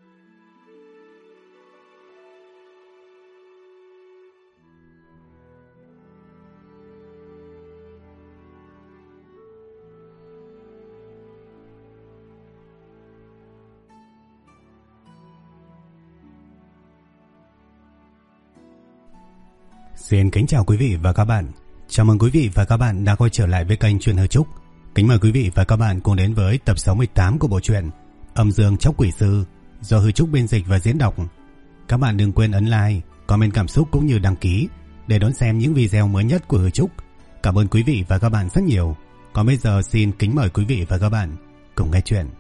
Xin kính chào quý vị và các bạn. Chào mừng quý vị và các bạn đã quay trở lại với kênh Truyện Hư Trúc. Kính mời quý vị và các bạn cùng đến với tập 68 của bộ truyện Âm Dương Chóc Quỷ Sư do Hư Trúc biên dịch và diễn đọc. Các bạn đừng quên ấn like, comment cảm xúc cũng như đăng ký để đón xem những video mới nhất của Hư Trúc. Cảm ơn quý vị và các bạn rất nhiều. Còn bây giờ xin kính mời quý vị và các bạn cùng nghe chuyện.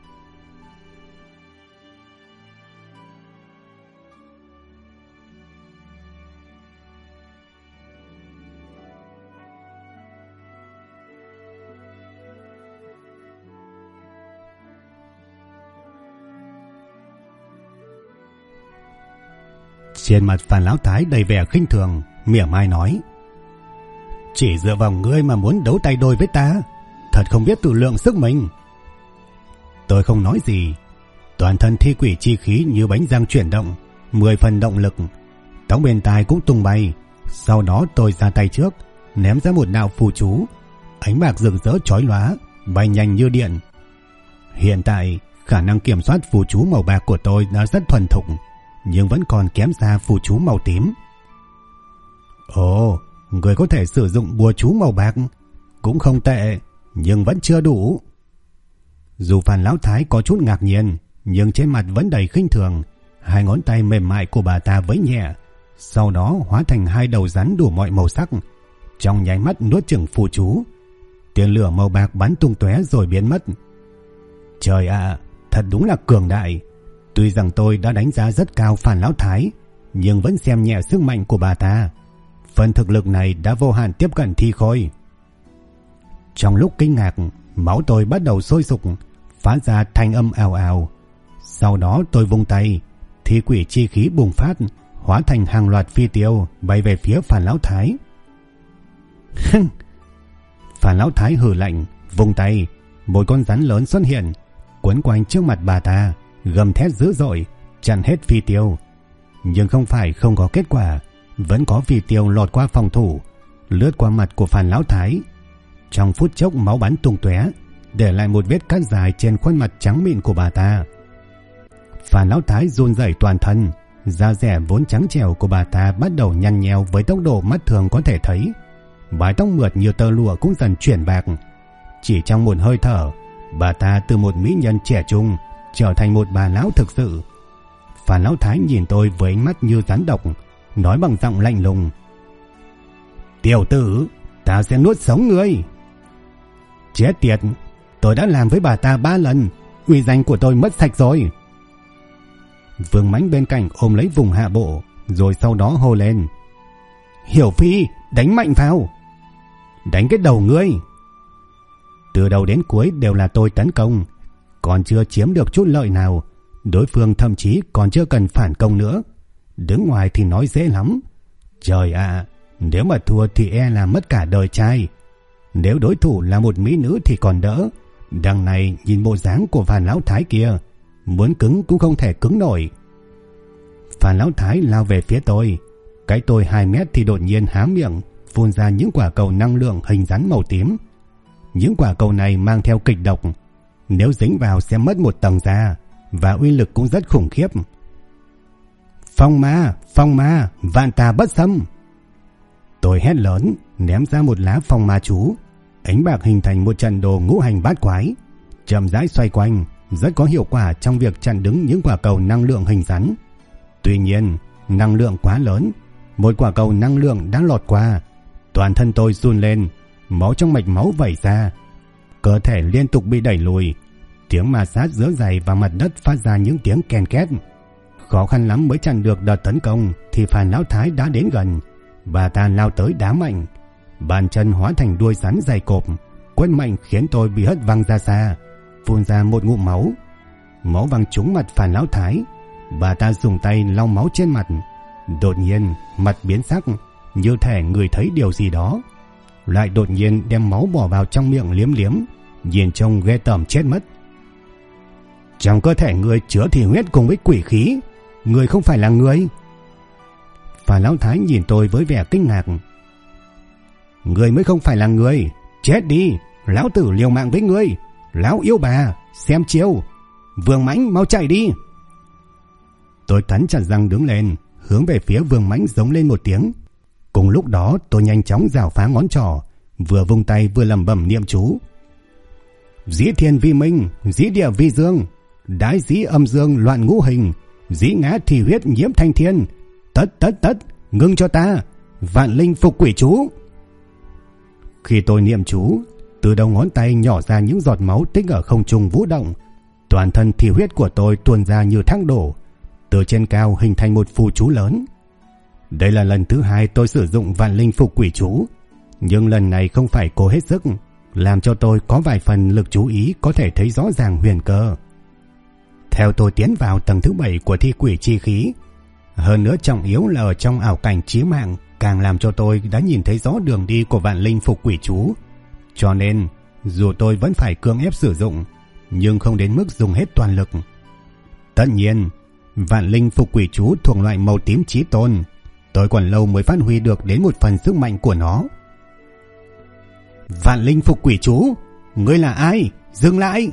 Trên mặt Phan Lão Thái đầy vẻ khinh thường, mỉa mai nói: "Chỉ dựa vào ngươi mà muốn đấu tay đôi với ta, thật không biết tự lượng sức mình." Tôi không nói gì, toàn thân thi quỷ chi khí như bánh răng chuyển động, 10 phần động lực, tóc bên tai cũng tung bay. Sau đó tôi ra tay trước, ném ra một đạo phù chú, ánh bạc rực rỡ chói lóa, bay nhanh như điện. Hiện tại, khả năng kiểm soát phù chú màu bạc của tôi đã rất thuần thục, nhưng vẫn còn kém xa phù chú màu tím. Ồ, người có thể sử dụng bùa chú màu bạc, cũng không tệ, nhưng vẫn chưa đủ. Dù Phan Lão Thái có chút ngạc nhiên, nhưng trên mặt vẫn đầy khinh thường. Hai ngón tay mềm mại của bà ta vẫy nhẹ, sau đó hóa thành hai đầu rắn đủ mọi màu sắc, trong nháy mắt nuốt chửng phù chú. Tia lửa màu bạc bắn tung tóe rồi biến mất. Trời ạ, thật đúng là cường đại. Tuy rằng tôi đã đánh giá rất cao Phan Lão Thái, nhưng vẫn xem nhẹ sức mạnh của bà ta. Phần thực lực này đã vô hạn tiếp cận thi khôi. Trong lúc kinh ngạc, máu tôi bắt đầu sôi sục, phát ra thanh âm ào ào. Sau đó tôi vung tay, thi quỷ chi khí bùng phát, hóa thành hàng loạt phi tiêu bay về phía Phan Lão Thái. Phan Lão Thái hừ lạnh, vung tay, một con rắn lớn xuất hiện, quấn quanh trước mặt bà ta, gầm thét dữ dội, chặn hết phi tiêu. Nhưng không phải không có kết quả, vẫn có phi tiêu lọt qua phòng thủ, lướt qua mặt của Phan Lão Thái. Trong phút chốc máu bắn tung tóe, để lại một vết cắt dài trên khuôn mặt trắng mịn của bà ta. Phan Lão Thái run rẩy toàn thân, da dẻ vốn trắng trẻo của bà ta bắt đầu nhăn nheo với tốc độ mắt thường có thể thấy. Mái tóc mượt như tơ lụa cũng dần chuyển bạc. Chỉ trong một hơi thở, bà ta từ một mỹ nhân trẻ trung trở thành một bà lão thực sự. Phan Lão Thái nhìn tôi với ánh mắt như rắn độc, nói bằng giọng lạnh lùng: "Tiểu tử, ta sẽ nuốt sống ngươi." Chết tiệt, tôi đã làm với bà ta 3 lần, uy danh của tôi mất sạch rồi. Vương Mãnh bên cạnh ôm lấy vùng hạ bộ, rồi sau đó hô lên: "Hiểu Phi, đánh mạnh vào, đánh cái đầu ngươi." Từ đầu đến cuối đều là tôi tấn công, còn chưa chiếm được chút lợi nào, đối phương thậm chí còn chưa cần phản công nữa. Đứng ngoài thì nói dễ lắm. Trời ạ, nếu mà thua thì e là mất cả đời trai. Nếu đối thủ là một mỹ nữ thì còn đỡ. Đằng này nhìn bộ dáng của Phan Lão Thái kia, muốn cứng cũng không thể cứng nổi. Phan Lão Thái lao về phía tôi, cách tôi 2 mét thì đột nhiên há miệng, phun ra những quả cầu năng lượng hình rắn màu tím. Những quả cầu này mang theo kịch độc, nếu dính vào sẽ mất một tầng da, và uy lực cũng rất khủng khiếp. Phong ma, vạn tà bất xâm. Tôi hét lớn, ném ra một lá phong ma chú. Ánh bạc hình thành một trận đồ ngũ hành bát quái, chậm rãi xoay quanh, rất có hiệu quả trong việc chặn đứng những quả cầu năng lượng hình rắn. Tuy nhiên, năng lượng quá lớn, một quả cầu năng lượng đã lọt qua, toàn thân tôi run lên, máu trong mạch máu vẩy ra, cơ thể liên tục bị đẩy lùi. Tiếng ma sát giữa giày và mặt đất phát ra những tiếng ken két. Khó khăn lắm mới chặn được đợt tấn công thì Phan Lão Thái đã đến gần. Bà ta lao tới đá mạnh, bàn chân hóa thành đuôi rắn dày cộp, quất mạnh khiến tôi bị hất văng ra xa, phun ra một ngụm máu. Máu văng trúng mặt Phan Lão Thái. Bà ta dùng tay lau máu trên mặt. Đột nhiên mặt biến sắc, như thể người thấy điều gì đó, lại đột nhiên đem máu bỏ vào trong miệng liếm liếm, nhìn trông ghê tởm chết mất. Trong cơ thể ngươi chứa thì huyết cùng với quỷ khí, ngươi không phải là người. Và lão thái nhìn tôi với vẻ kinh ngạc. Ngươi mới không phải là người, chết đi, lão tử liều mạng với ngươi. Lão yêu bà, xem chiêu, Vương Mãnh mau chạy đi. Tôi cắn chặt răng đứng lên, hướng về phía Vương Mãnh giống lên một tiếng. Cùng lúc đó tôi nhanh chóng giảo phá ngón trỏ, vừa vung tay vừa lẩm bẩm niệm chú. Dĩ thiên vi minh, dĩ địa vi dương, đái dĩ âm dương loạn ngũ hình, dĩ ngã thì huyết nhiễm thanh thiên. Tất, ngưng cho ta, vạn linh phục quỷ chú. Khi tôi niệm chú, từ đầu ngón tay nhỏ ra những giọt máu tích ở không trung vũ động. Toàn thân thì huyết của tôi tuôn ra như thác đổ, từ trên cao hình thành một phù chú lớn. Đây là lần thứ 2 tôi sử dụng vạn linh phục quỷ chú, nhưng lần này không phải cố hết sức, làm cho tôi có vài phần lực chú ý có thể thấy rõ ràng huyền cơ. Theo tôi tiến vào tầng thứ 7 của thi quỷ chi khí, hơn nữa trọng yếu là ở trong ảo cảnh chí mạng, càng làm cho tôi đã nhìn thấy rõ đường đi của vạn linh phục quỷ chú. Cho nên dù tôi vẫn phải cưỡng ép sử dụng, nhưng không đến mức dùng hết toàn lực. Tất nhiên vạn linh phục quỷ chú thuộc loại màu tím chí tôn, tôi còn lâu mới phát huy được đến một phần sức mạnh của nó. Vạn linh phục quỷ chú, ngươi là ai? Dừng lại!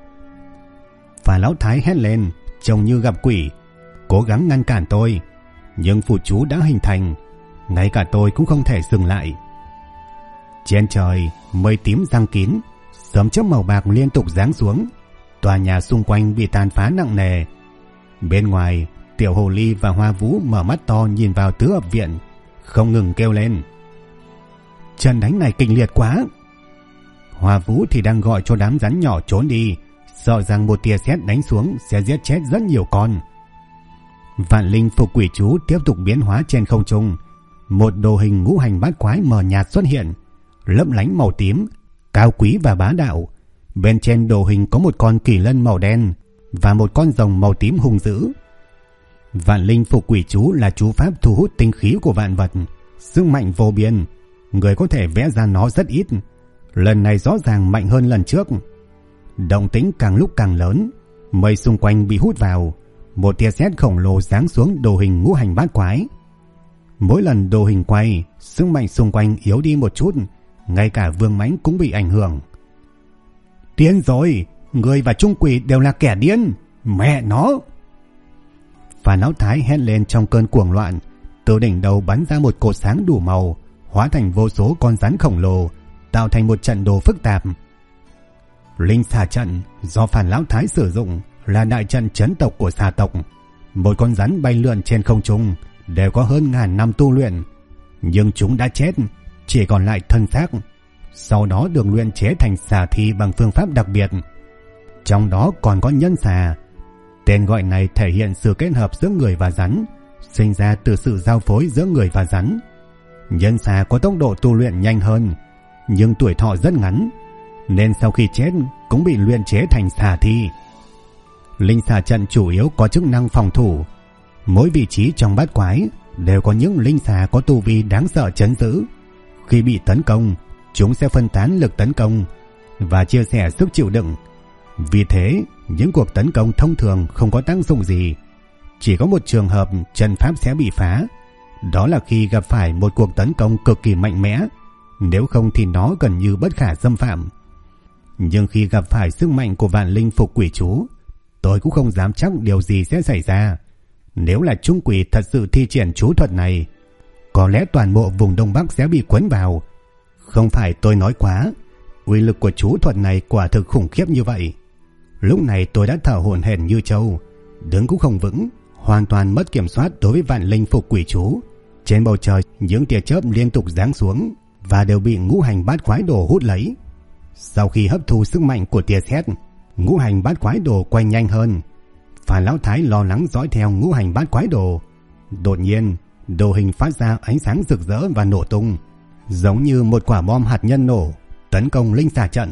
Và lão thái hét lên, trông như gặp quỷ, cố gắng ngăn cản tôi, nhưng phù chú đã hình thành, ngay cả tôi cũng không thể dừng lại. Trên trời mây tím giăng kín, sấm chớp màu bạc liên tục giáng xuống, tòa nhà xung quanh bị tàn phá nặng nề. Bên ngoài, Tiểu Hồ Ly và Hoa Vũ mở mắt to nhìn vào tứ hợp viện, không ngừng kêu lên. Trận đánh này kinh liệt quá. Hoa Vũ thì đang gọi cho đám rắn nhỏ trốn đi, sợ rằng một tia sét đánh xuống sẽ giết chết rất nhiều con. Vạn linh phục quỷ chú tiếp tục biến hóa trên không trung, một đồ hình ngũ hành bát quái mờ nhạt xuất hiện, lấp lánh màu tím, cao quý và bá đạo. Bên trên đồ hình có một con kỳ lân màu đen và một con rồng màu tím hung dữ. Vạn linh phục quỷ chú là chú pháp thu hút tinh khí của vạn vật, sức mạnh vô biên, người có thể vẽ ra nó rất ít, lần này rõ ràng mạnh hơn lần trước. Động tĩnh càng lúc càng lớn, mây xung quanh bị hút vào, một tia sét khổng lồ giáng xuống đồ hình ngũ hành bát quái. Mỗi lần đồ hình quay, sức mạnh xung quanh yếu đi một chút, ngay cả Vương Mãnh cũng bị ảnh hưởng. Điên rồi, người và Trung Quỷ đều là kẻ điên, mẹ nó! Và lão thái hét lên trong cơn cuồng loạn, từ đỉnh đầu bắn ra một cột sáng đủ màu, hóa thành vô số con rắn khổng lồ, tạo thành một trận đồ phức tạp. Linh xà trận do Phản lão thái sử dụng là đại trận trấn tộc của xà tộc. Một con rắn bay lượn trên không trung đều có hơn ngàn năm tu luyện, nhưng chúng đã chết, chỉ còn lại thân xác. Sau đó được luyện chế thành xà thi bằng phương pháp đặc biệt, trong đó còn có nhân xà. Tên gọi này thể hiện sự kết hợp giữa người và rắn, sinh ra từ sự giao phối giữa người và rắn. Nhân xà có tốc độ tu luyện nhanh hơn, nhưng tuổi thọ rất ngắn, nên sau khi chết cũng bị luyện chế thành xà thi. Linh xà trận chủ yếu có chức năng phòng thủ. Mỗi vị trí trong bát quái đều có những linh xà có tu vi đáng sợ trấn giữ. Khi bị tấn công, chúng sẽ phân tán lực tấn công và chia sẻ sức chịu đựng. Vì thế, những cuộc tấn công thông thường không có tác dụng gì. Chỉ có một trường hợp trận pháp sẽ bị phá, đó là khi gặp phải một cuộc tấn công cực kỳ mạnh mẽ, nếu không thì nó gần như bất khả xâm phạm. Nhưng khi gặp phải sức mạnh của vạn linh phục quỷ chú, tôi cũng không dám chắc điều gì sẽ xảy ra. Nếu là Trung Quỷ thật sự thi triển chú thuật này, có lẽ toàn bộ vùng Đông Bắc sẽ bị cuốn vào. Không phải tôi nói quá, uy lực của chú thuật này quả thực khủng khiếp như vậy. Lúc này tôi đã thở hổn hển như trâu, đứng cũng không vững, hoàn toàn mất kiểm soát đối với vạn linh phục quỷ chú. Trên bầu trời những tia chớp liên tục giáng xuống và đều bị ngũ hành bát quái đồ hút lấy. Sau khi hấp thu sức mạnh của tia sét, ngũ hành bát quái đồ quay nhanh hơn. Phản lão thái lo lắng dõi theo ngũ hành bát quái đồ. Đột nhiên, đồ hình phát ra ánh sáng rực rỡ và nổ tung, giống như một quả bom hạt nhân nổ, tấn công linh xà trận.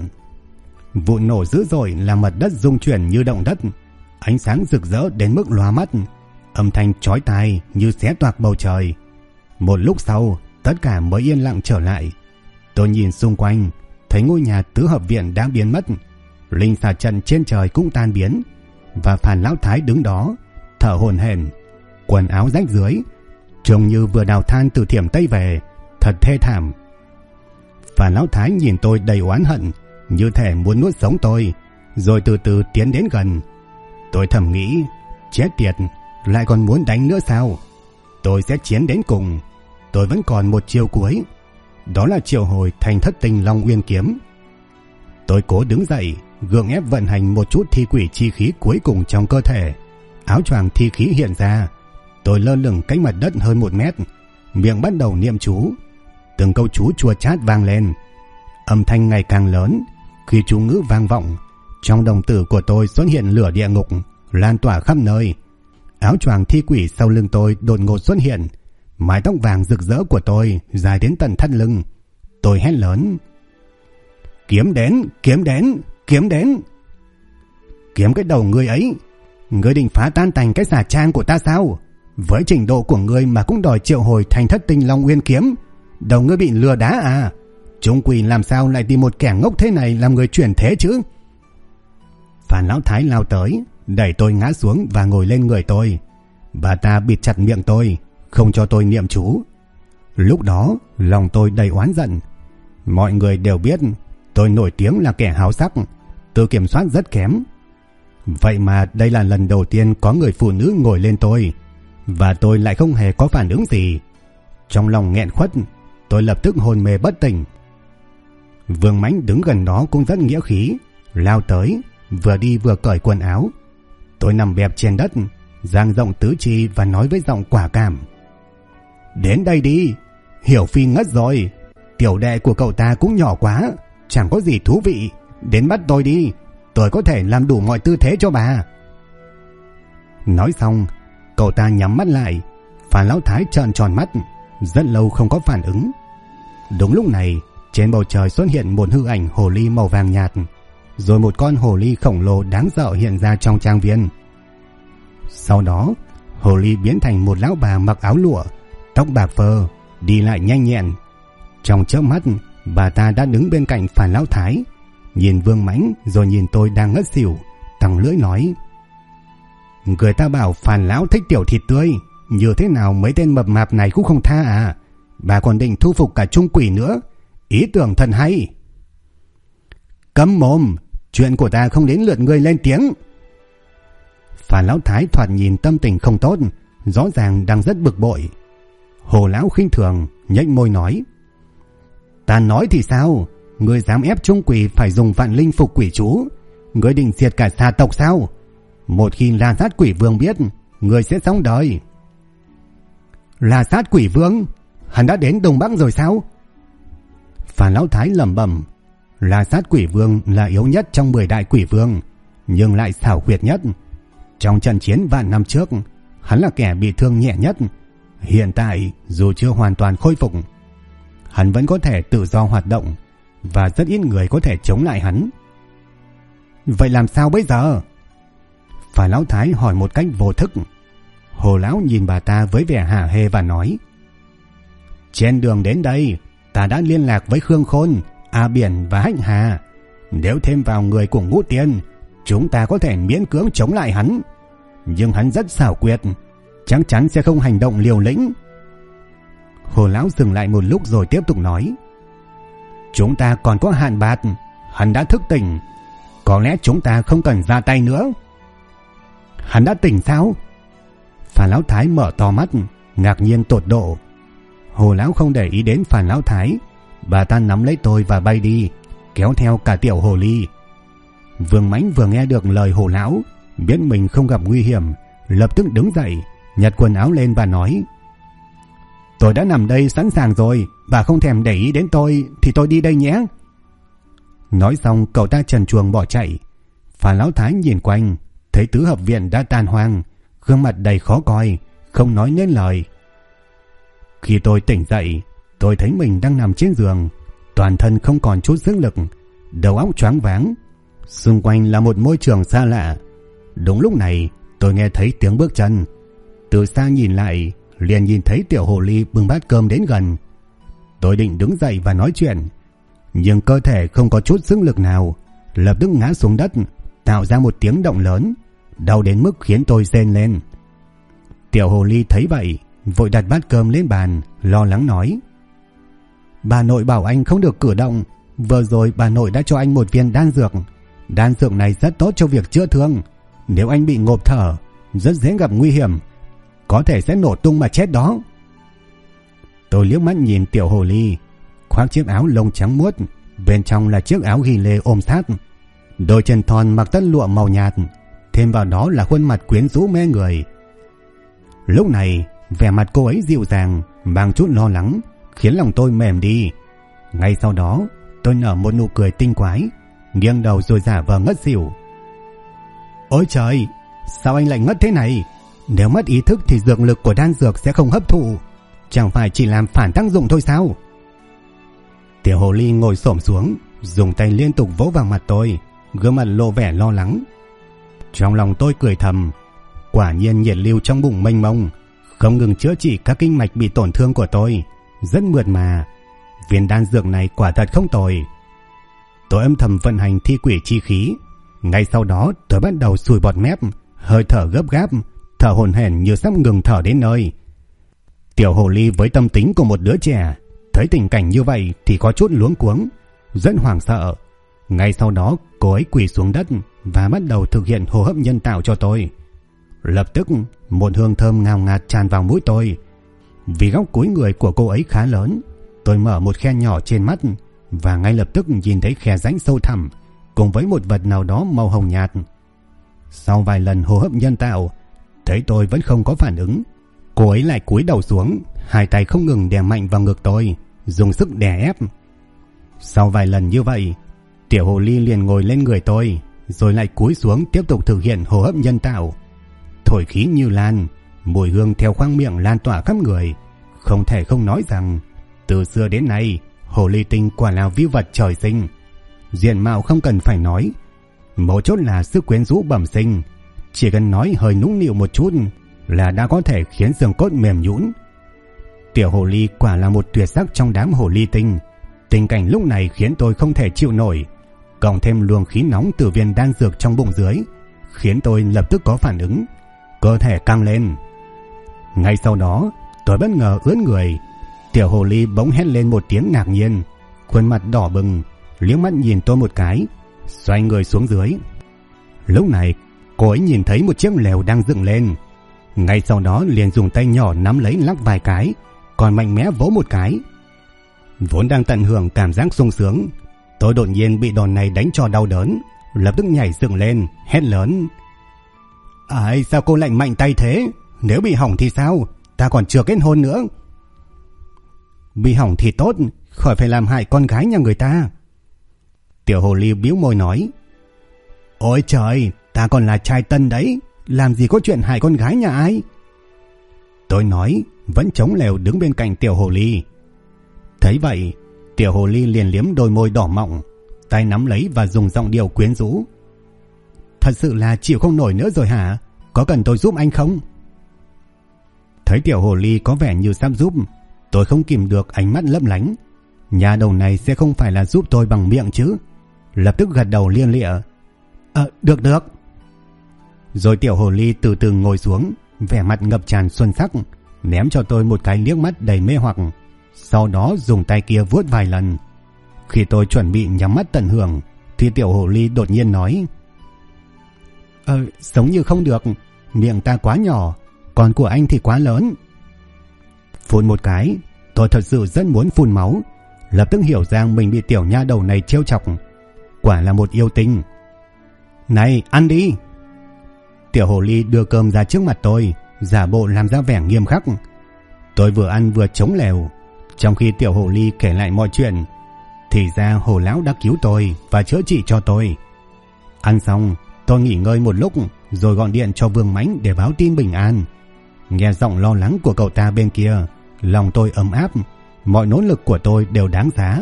Vụ nổ dữ dội làm mặt đất rung chuyển như động đất, ánh sáng rực rỡ đến mức lóa mắt, âm thanh chói tai như xé toạc bầu trời. Một lúc sau, tất cả mới yên lặng trở lại. Tôi nhìn xung quanh, thấy ngôi nhà tứ hợp viện đã biến mất, linh xà trận trên trời cũng tan biến. và Phàn lão thái đứng đó, thở hổn hển, quần áo rách rưới, trông như vừa đào than từ Thiểm Tây về, thật thê thảm. Phàn lão thái nhìn tôi đầy oán hận, như thể muốn nuốt sống tôi, rồi từ từ tiến đến gần. Tôi thầm nghĩ, chết tiệt, lại còn muốn đánh nữa sao? Tôi sẽ chiến đến cùng. Tôi vẫn còn một chiêu cuối, đó là triệu hồi Thành Thất Tinh Long Uyên kiếm. Tôi cố đứng dậy, gượng ép vận hành một chút thi quỷ chi khí cuối cùng trong cơ thể. Áo choàng thi khí hiện ra, tôi lơ lửng cách mặt đất hơn 1 mét, miệng bắt đầu niệm chú. Từng câu chú chua chát vang lên, âm thanh ngày càng lớn. Khi chú ngữ vang vọng, trong đồng tử của tôi xuất hiện lửa địa ngục, lan tỏa khắp nơi. Áo choàng thi quỷ sau lưng tôi đột ngột xuất hiện, mái tóc vàng rực rỡ của tôi dài đến tận thắt lưng. Tôi hét lớn: kiếm đến, kiếm đến, kiếm đến! Kiếm cái đầu ngươi ấy! Ngươi định phá tan tành cái xà trang của ta sao? Với trình độ của ngươi mà cũng đòi triệu hồi Thành Thất Tinh Long Uyên kiếm, đầu ngươi bị lừa đá à? Trung quỷ làm sao lại tìm một kẻ ngốc thế này làm người chuyển thế chứ? Phàn lão thái lao tới, đẩy tôi ngã xuống và ngồi lên người tôi. Bà ta bịt chặt miệng tôi, không cho tôi niệm chú. Lúc đó lòng tôi đầy oán giận. Mọi người đều biết tôi nổi tiếng là kẻ háo sắc, tự kiểm soát rất kém. Vậy mà đây là lần đầu tiên có người phụ nữ ngồi lên tôi, và tôi lại không hề có phản ứng gì. Trong lòng nghẹn khuất, tôi lập tức hôn mê bất tỉnh. Vương Mãnh đứng gần đó cũng rất nghĩa khí, lao tới, vừa đi vừa cởi quần áo. Tôi nằm bẹp trên đất, dang rộng tứ chi và nói với giọng quả cảm: đến đây đi, Hiểu Phi ngất rồi, tiểu đệ của cậu ta cũng nhỏ quá, chẳng có gì thú vị, đến bắt tôi đi, tôi có thể làm đủ mọi tư thế cho bà. Nói xong, cậu ta nhắm mắt lại. Phàn lão thái trợn tròn mắt, rất lâu không có phản ứng. Đúng lúc này, trên bầu trời xuất hiện một hư ảnh hồ ly màu vàng nhạt, rồi một con hồ ly khổng lồ đáng sợ hiện ra trong trang viên. Sau đó, hồ ly biến thành một lão bà mặc áo lụa, tóc bạc phơ, đi lại nhanh nhẹn. Trong chớp mắt, bà ta đã đứng bên cạnh Phàn lão thái, nhìn Vương Mãnh rồi nhìn tôi đang ngất xỉu, tằng lưỡi nói: người ta bảo Phàn lão thích tiểu thịt tươi, như thế nào mấy tên mập mạp này cũng không tha à? Bà còn định thu phục cả Trung Quỷ nữa, ý tưởng thật hay. Câm mồm, chuyện của ta không đến lượt ngươi lên tiếng. Phàn lão thái thoạt nhìn tâm tình không tốt, rõ ràng đang rất bực bội. Hồ lão khinh thường nhếch môi nói: ta nói thì sao? Ngươi dám ép Trung Quỷ phải dùng vạn linh phục quỷ chú, ngươi định diệt cả xà tộc sao? Một khi La Sát Quỷ Vương biết, ngươi sẽ xong đời. La Sát Quỷ Vương? Hắn đã đến Đông Bắc rồi sao? Phàn lão thái lẩm bẩm. La Sát Quỷ Vương là yếu nhất trong 10 đại quỷ vương, nhưng lại xảo quyệt nhất. Trong trận chiến vạn năm trước, hắn là kẻ bị thương nhẹ nhất. Hiện tại, dù chưa hoàn toàn khôi phục, hắn vẫn có thể tự do hoạt động, và rất ít người có thể chống lại hắn. Vậy làm sao bây giờ? Phàn lão thái hỏi một cách vô thức. Hồ lão nhìn bà ta với vẻ hả hê và nói: trên đường đến đây, ta đã liên lạc với Khương Khôn, A Biển và Hách Hà. Nếu thêm vào người của Ngũ Tiên, chúng ta có thể miễn cưỡng chống lại hắn. Nhưng hắn rất xảo quyệt, chắc chắn sẽ không hành động liều lĩnh. Hồ lão dừng lại một lúc rồi tiếp tục nói: chúng ta còn có Hạn Bạt, hắn đã thức tỉnh, có lẽ chúng ta không cần ra tay nữa. Hắn đã tỉnh sao? Phàn lão thái mở to mắt, ngạc nhiên tột độ. Hồ lão không để ý đến Phàn lão thái, bà ta nắm lấy tôi và bay đi, kéo theo cả tiểu hồ ly. Vương Mãnh vừa nghe được lời hồ lão, biết mình không gặp nguy hiểm, lập tức đứng dậy, nhặt quần áo lên và nói: tôi đã nằm đây sẵn sàng rồi, bà không thèm để ý đến tôi thì tôi đi đây nhé. Nói xong cậu ta trần truồng bỏ chạy. Phàn lão thái nhìn quanh, thấy tứ hợp viện đã tan hoang, gương mặt đầy khó coi, không nói nên lời. Khi tôi tỉnh dậy, tôi thấy mình đang nằm trên giường, toàn thân không còn chút sức lực, đầu óc choáng váng, xung quanh là một môi trường xa lạ. Đúng lúc này tôi nghe thấy tiếng bước chân, từ xa nhìn lại liền nhìn thấy tiểu hồ ly bưng bát cơm đến gần. Tôi định đứng dậy và nói chuyện, nhưng cơ thể không có chút sức lực nào, lập tức ngã xuống đất, tạo ra một tiếng động lớn, đau đến mức khiến tôi rên lên. Tiểu hồ ly thấy vậy, vội đặt bát cơm lên bàn, lo lắng nói: bà nội bảo anh không được cử động. Vừa rồi bà nội đã cho anh một viên đan dược. Đan dược này rất tốt cho việc chữa thương. Nếu anh bị ngộp thở, rất dễ gặp nguy hiểm, có thể sẽ nổ tung mà chết đó. Tôi liếc mắt nhìn tiểu hồ ly, khoác chiếc áo lông trắng muốt, bên trong là chiếc áo ghi lê ôm sát, đôi chân thon mặc tất lụa màu nhạt, thêm vào đó là khuôn mặt quyến rũ mê người. Lúc này vẻ mặt cô ấy dịu dàng, mang chút lo lắng, khiến lòng tôi mềm đi. Ngay sau đó tôi nở một nụ cười tinh quái, nghiêng đầu rồi giả vờ ngất xỉu. Ôi trời, sao anh lại ngất thế này? Nếu mất ý thức thì dược lực của đan dược sẽ không hấp thụ, chẳng phải chỉ làm phản tác dụng thôi sao? Tiểu hồ ly ngồi xổm xuống, dùng tay liên tục vỗ vào mặt tôi, gương mặt lộ vẻ lo lắng. Trong lòng tôi cười thầm, quả nhiên nhiệt lưu trong bụng mênh mông, không ngừng chữa trị các kinh mạch bị tổn thương của tôi, rất mượt mà. Viên đan dược này quả thật không tồi. Tôi âm thầm vận hành thi quỷ chi khí. Ngay sau đó tôi bắt đầu sùi bọt mép, hơi thở gấp gáp, thở hổn hển như sắp ngừng thở đến nơi. Tiểu hồ ly với tâm tính của một đứa trẻ, thấy tình cảnh như vậy thì có chút luống cuống, rất hoảng sợ. Ngay sau đó cô ấy quỳ xuống đất và bắt đầu thực hiện hô hấp nhân tạo cho tôi. Lập tức một hương thơm ngào ngạt tràn vào mũi tôi. Vì góc cúi người của cô ấy khá lớn, tôi mở một khe nhỏ trên mắt và ngay lập tức nhìn thấy khe rãnh sâu thẳm cùng với một vật nào đó màu hồng nhạt. Sau vài lần hô hấp nhân tạo, thấy tôi vẫn không có phản ứng, cô ấy lại cúi đầu xuống, hai tay không ngừng đè mạnh vào ngực tôi, dùng sức đè ép. Sau vài lần như vậy, tiểu hồ ly liền ngồi lên người tôi, rồi lại cúi xuống tiếp tục thực hiện hô hấp nhân tạo. Thổi khí như lan, mùi hương theo khoang miệng lan tỏa khắp người. Không thể không nói rằng từ xưa đến nay, hồ ly tinh quả là vi vật trời sinh. Diện mạo không cần phải nói, mấu chốt là sức quyến rũ bẩm sinh. Chỉ cần nói hơi nũng nịu một chút là đã có thể khiến xương cốt mềm nhũn. Tiểu hồ ly quả là một tuyệt sắc trong đám hồ ly tinh. Tình cảnh lúc này khiến tôi không thể chịu nổi, cộng thêm luồng khí nóng từ viên đan dược trong bụng dưới, khiến tôi lập tức có phản ứng, cơ thể căng lên. Ngay sau đó tôi bất ngờ ướn người. Tiểu hồ ly bỗng hét lên một tiếng ngạc nhiên, khuôn mặt đỏ bừng, liếc mắt nhìn tôi một cái, xoay người xuống dưới. Lúc này cô ấy nhìn thấy một chiếc lều đang dựng lên, ngay sau đó liền dùng tay nhỏ nắm lấy lắc vài cái, còn mạnh mẽ vỗ một cái. Vốn đang tận hưởng cảm giác sung sướng, tôi đột nhiên bị đòn này đánh cho đau đớn, lập tức nhảy dựng lên, hét lớn: "Ai, sao cô lại mạnh tay thế? Nếu bị hỏng thì sao? Ta còn chưa kết hôn nữa." "Bị hỏng thì tốt, khỏi phải làm hại con gái nhà người ta." Tiểu hồ ly bĩu môi nói: "Ôi trời, ta còn là trai tân đấy, làm gì có chuyện hại con gái nhà ai." Tôi nói, vẫn chống lều đứng bên cạnh tiểu hồ ly. Thấy vậy, tiểu hồ ly liền liếm đôi môi đỏ mọng, tay nắm lấy và dùng giọng điệu quyến rũ: "Thật sự là chịu không nổi nữa rồi hả? Có cần tôi giúp anh không?" Thấy tiểu hồ ly có vẻ như sắp giúp, tôi không kìm được ánh mắt lấp lánh. Nhà đầu này sẽ không phải là giúp tôi bằng miệng chứ. Lập tức gật đầu lia lịa: Được. Rồi tiểu hồ ly từ từ ngồi xuống, vẻ mặt ngập tràn xuân sắc, ném cho tôi một cái liếc mắt đầy mê hoặc, sau đó dùng tay kia vuốt vài lần. Khi tôi chuẩn bị nhắm mắt tận hưởng thì tiểu hồ ly đột nhiên nói: "Giống như không được, miệng ta quá nhỏ, còn của anh thì quá lớn." Phun một cái, tôi thật sự rất muốn phun máu, lập tức hiểu rằng mình bị tiểu nha đầu này trêu chọc. Quả là một yêu tinh. "Này, ăn đi." Tiểu hồ ly đưa cơm ra trước mặt tôi, giả bộ làm ra vẻ nghiêm khắc. Tôi vừa ăn vừa chống lèo. Trong khi tiểu hồ ly kể lại mọi chuyện, thì ra hồ lão đã cứu tôi và chữa trị cho tôi. Ăn xong, tôi nghỉ ngơi một lúc rồi gọi điện cho Vương Mãnh để báo tin bình an. Nghe giọng lo lắng của cậu ta bên kia, lòng tôi ấm áp, mọi nỗ lực của tôi đều đáng giá.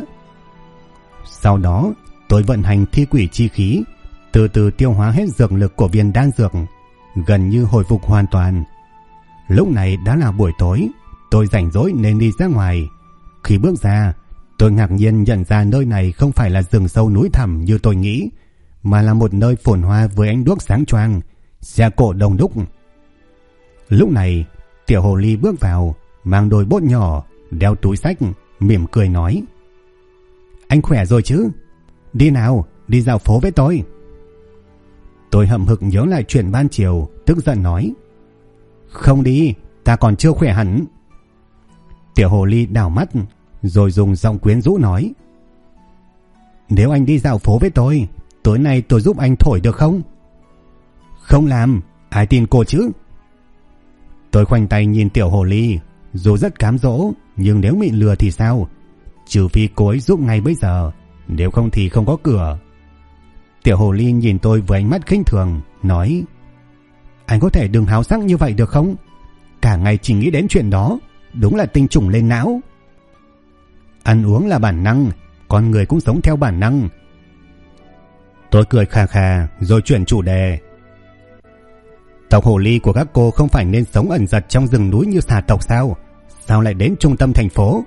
Sau đó, tôi vận hành thi quỷ chi khí, từ từ tiêu hóa hết dược lực của viên đan dược, gần như hồi phục hoàn toàn. Lúc này đã là buổi tối, tôi rảnh rỗi nên đi ra ngoài. Khi bước ra, tôi ngạc nhiên nhận ra nơi này không phải là rừng sâu núi thẳm như tôi nghĩ, mà là một nơi phồn hoa với ánh đuốc sáng choang, xe cộ đông đúc. Lúc này tiểu hồ ly bước vào, mang đôi bốt nhỏ, đeo túi xách, mỉm cười nói: Anh khỏe rồi chứ? Đi nào, đi dạo phố với tôi. Tôi hậm hực nhớ lại chuyện ban chiều, tức giận nói: Không đi, ta còn chưa khỏe hẳn. Tiểu hồ ly đảo mắt, rồi dùng giọng quyến rũ nói: Nếu anh đi dạo phố với tôi, tối nay tôi giúp anh thổi được không? Không làm, ai tin cô chứ? Tôi khoanh tay nhìn tiểu hồ ly, dù rất cám dỗ, nhưng nếu bị lừa thì sao? Trừ phi cô ấy giúp ngay bây giờ, nếu không thì không có cửa. Tiểu hồ ly nhìn tôi với ánh mắt khinh thường, nói: Anh có thể đừng háo sắc như vậy được không? Cả ngày chỉ nghĩ đến chuyện đó, đúng là tinh trùng lên não. Ăn uống là bản năng, con người cũng sống theo bản năng. Tôi cười khà khà rồi chuyển chủ đề: Tộc hồ ly của các cô không phải nên sống ẩn dật trong rừng núi như xà tộc sao? Sao lại đến trung tâm thành phố?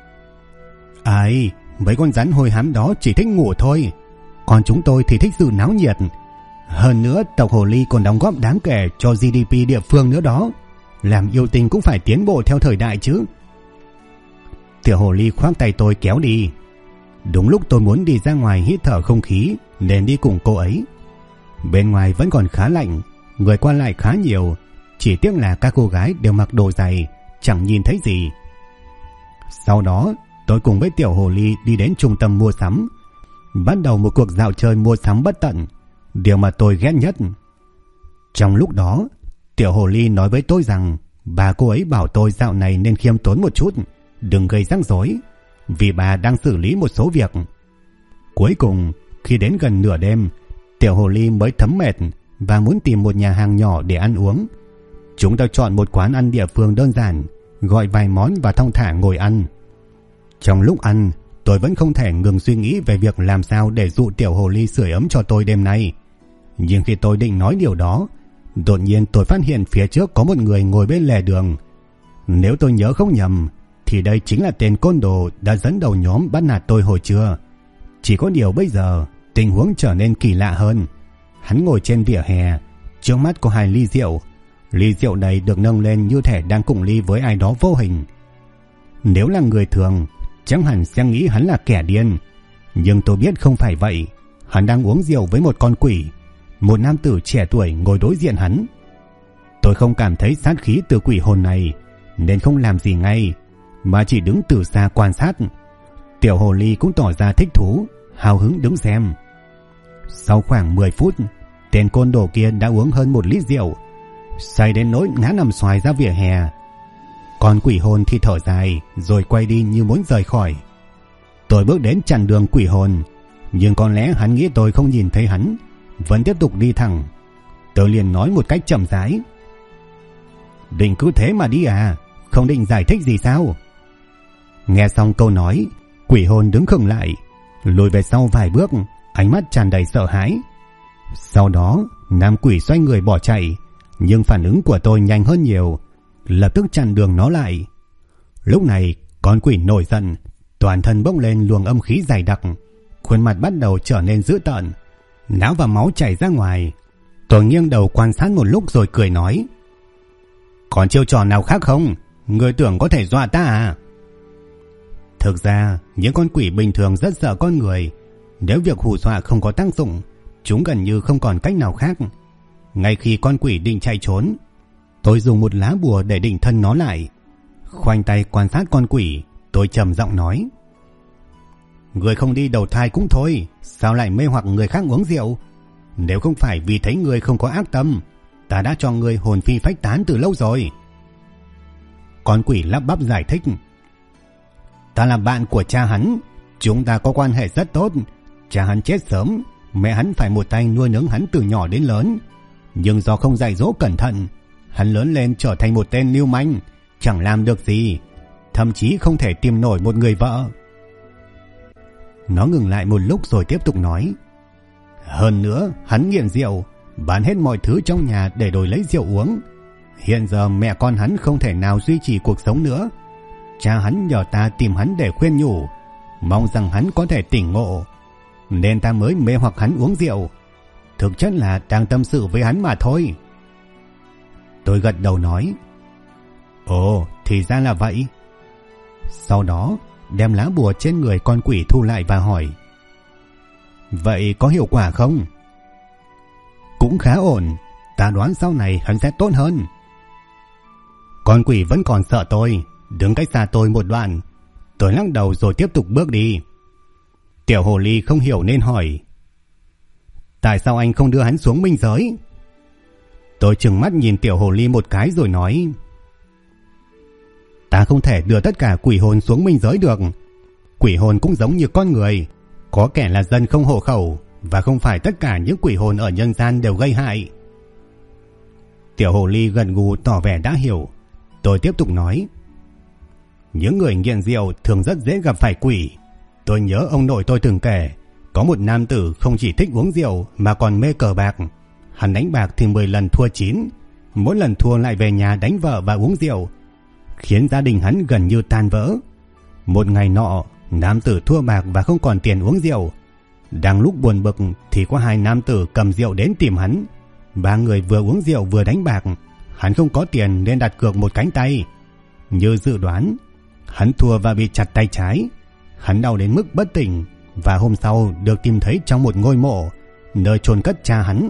Ai, mấy con rắn hôi hám đó chỉ thích ngủ thôi, còn chúng tôi thì thích sự náo nhiệt. Hơn nữa tộc hồ ly còn đóng góp đáng kể cho GDP địa phương nữa đó. Làm yêu tinh cũng phải tiến bộ theo thời đại chứ. Tiểu hồ ly khoác tay tôi kéo đi. Đúng lúc tôi muốn đi ra ngoài hít thở không khí nên đi cùng cô ấy. Bên ngoài vẫn còn khá lạnh, người qua lại khá nhiều, chỉ tiếc là các cô gái đều mặc đồ dày, chẳng nhìn thấy gì. Sau đó tôi cùng với tiểu hồ ly đi đến trung tâm mua sắm, bắt đầu một cuộc dạo chơi mua sắm bất tận, điều mà tôi ghét nhất. Trong lúc đó tiểu hồ ly nói với tôi rằng bà cô ấy bảo tôi dạo này nên khiêm tốn một chút, đừng gây rắc rối, vì bà đang xử lý một số việc. Cuối cùng khi đến gần nửa đêm, tiểu hồ ly mới thấm mệt và muốn tìm một nhà hàng nhỏ để ăn uống. Chúng tôi chọn một quán ăn địa phương đơn giản, gọi vài món và thong thả ngồi ăn. Trong lúc ăn, tôi vẫn không thể ngừng suy nghĩ về việc làm sao để dụ tiểu hồ ly sưởi ấm cho tôi đêm nay. Nhưng khi tôi định nói điều đó, đột nhiên tôi phát hiện phía trước có một người ngồi bên lề đường. Nếu tôi nhớ không nhầm thì đây chính là tên côn đồ đã dẫn đầu nhóm bắt nạt tôi hồi trưa. Chỉ có điều bây giờ tình huống trở nên kỳ lạ hơn. Hắn ngồi trên vỉa hè, trước mắt có 2 ly rượu. Ly rượu này được nâng lên như thể đang cùng ly với ai đó vô hình. Nếu là người thường, chắc hẳn sẽ nghĩ hắn là kẻ điên. Nhưng tôi biết không phải vậy. Hắn đang uống rượu với một con quỷ. Một nam tử trẻ tuổi ngồi đối diện hắn. Tôi không cảm thấy sát khí từ quỷ hồn này, nên không làm gì ngay, mà chỉ đứng từ xa quan sát. Tiểu hồ ly cũng tỏ ra thích thú, hào hứng đứng xem. Sau khoảng 10 phút, tên côn đồ kia đã uống hơn 1 lít rượu, say đến nỗi ngã nằm xoài ra vỉa hè. Còn quỷ hồn thì thở dài rồi quay đi như muốn rời khỏi. Tôi bước đến chặn đường quỷ hồn, nhưng có lẽ hắn nghĩ tôi không nhìn thấy hắn, vẫn tiếp tục đi thẳng. Tôi liền nói một cách chậm rãi: Định cứ thế mà đi à? Không định giải thích gì sao? Nghe xong câu nói, quỷ hồn đứng khựng lại, lùi về sau vài bước, ánh mắt tràn đầy sợ hãi. Sau đó nam quỷ xoay người bỏ chạy, nhưng phản ứng của tôi nhanh hơn nhiều, lập tức chặn đường nó lại. Lúc này con quỷ nổi giận, toàn thân bốc lên luồng âm khí dày đặc, khuôn mặt bắt đầu trở nên dữ tợn, não và máu chảy ra ngoài. Tôi nghiêng đầu quan sát một lúc rồi cười nói: Còn chiêu trò nào khác không? Người tưởng có thể dọa ta à? Thực ra những con quỷ bình thường rất sợ con người. Nếu việc hù dọa không có tác dụng, chúng gần như không còn cách nào khác. Ngay khi con quỷ định chạy trốn, tôi dùng một lá bùa để định thân nó lại. Khoanh tay quan sát con quỷ, tôi trầm giọng nói: Người không đi đầu thai cũng thôi, sao lại mê hoặc người khác uống rượu? Nếu không phải vì thấy người không có ác tâm, ta đã cho người hồn phi phách tán từ lâu rồi. Con quỷ lắp bắp giải thích: Ta là bạn của cha hắn, chúng ta có quan hệ rất tốt. Cha hắn chết sớm, mẹ hắn phải một tay nuôi nấng hắn từ nhỏ đến lớn. Nhưng do không dạy dỗ cẩn thận, hắn lớn lên trở thành một tên lưu manh, chẳng làm được gì, thậm chí không thể tìm nổi một người vợ. Nó ngừng lại một lúc rồi tiếp tục nói: Hơn nữa hắn nghiện rượu, bán hết mọi thứ trong nhà để đổi lấy rượu uống. Hiện giờ mẹ con hắn không thể nào duy trì cuộc sống nữa. Cha hắn nhờ ta tìm hắn để khuyên nhủ, mong rằng hắn có thể tỉnh ngộ, nên ta mới mê hoặc hắn uống rượu. Thực chất là đang tâm sự với hắn mà thôi. Tôi gật đầu nói: Ồ, thì ra là vậy. Sau đó đem lá bùa trên người con quỷ thu lại và hỏi: Vậy có hiệu quả không? Cũng khá ổn, ta đoán sau này hắn sẽ tốt hơn. Con quỷ vẫn còn sợ tôi, đứng cách xa tôi một đoạn. Tôi lắc đầu rồi tiếp tục bước đi. Tiểu hồ ly không hiểu nên hỏi: Tại sao anh không đưa hắn xuống minh giới? Tôi trừng mắt nhìn tiểu hồ ly một cái rồi nói: Ta không thể đưa tất cả quỷ hồn xuống minh giới được. Quỷ hồn cũng giống như con người, có kẻ là dân không hộ khẩu, và không phải tất cả những quỷ hồn ở nhân gian đều gây hại. Tiểu hồ ly gật gù tỏ vẻ đã hiểu. Tôi tiếp tục nói: Những người nghiện rượu thường rất dễ gặp phải quỷ. Tôi nhớ ông nội tôi từng kể, có một nam tử không chỉ thích uống rượu mà còn mê cờ bạc. Hắn đánh bạc thì 10 lần thua 9, mỗi lần thua lại về nhà đánh vợ và uống rượu, khiến gia đình hắn gần như tan vỡ. Một ngày nọ, nam tử thua bạc và không còn tiền uống rượu. Đang lúc buồn bực thì có 2 nam tử cầm rượu đến tìm hắn. 3 người vừa uống rượu vừa đánh bạc. Hắn không có tiền nên đặt cược một cánh tay. Như dự đoán, hắn thua và bị chặt tay trái. Hắn đau đến mức bất tỉnh, và hôm sau được tìm thấy trong một ngôi mộ, nơi chôn cất cha hắn.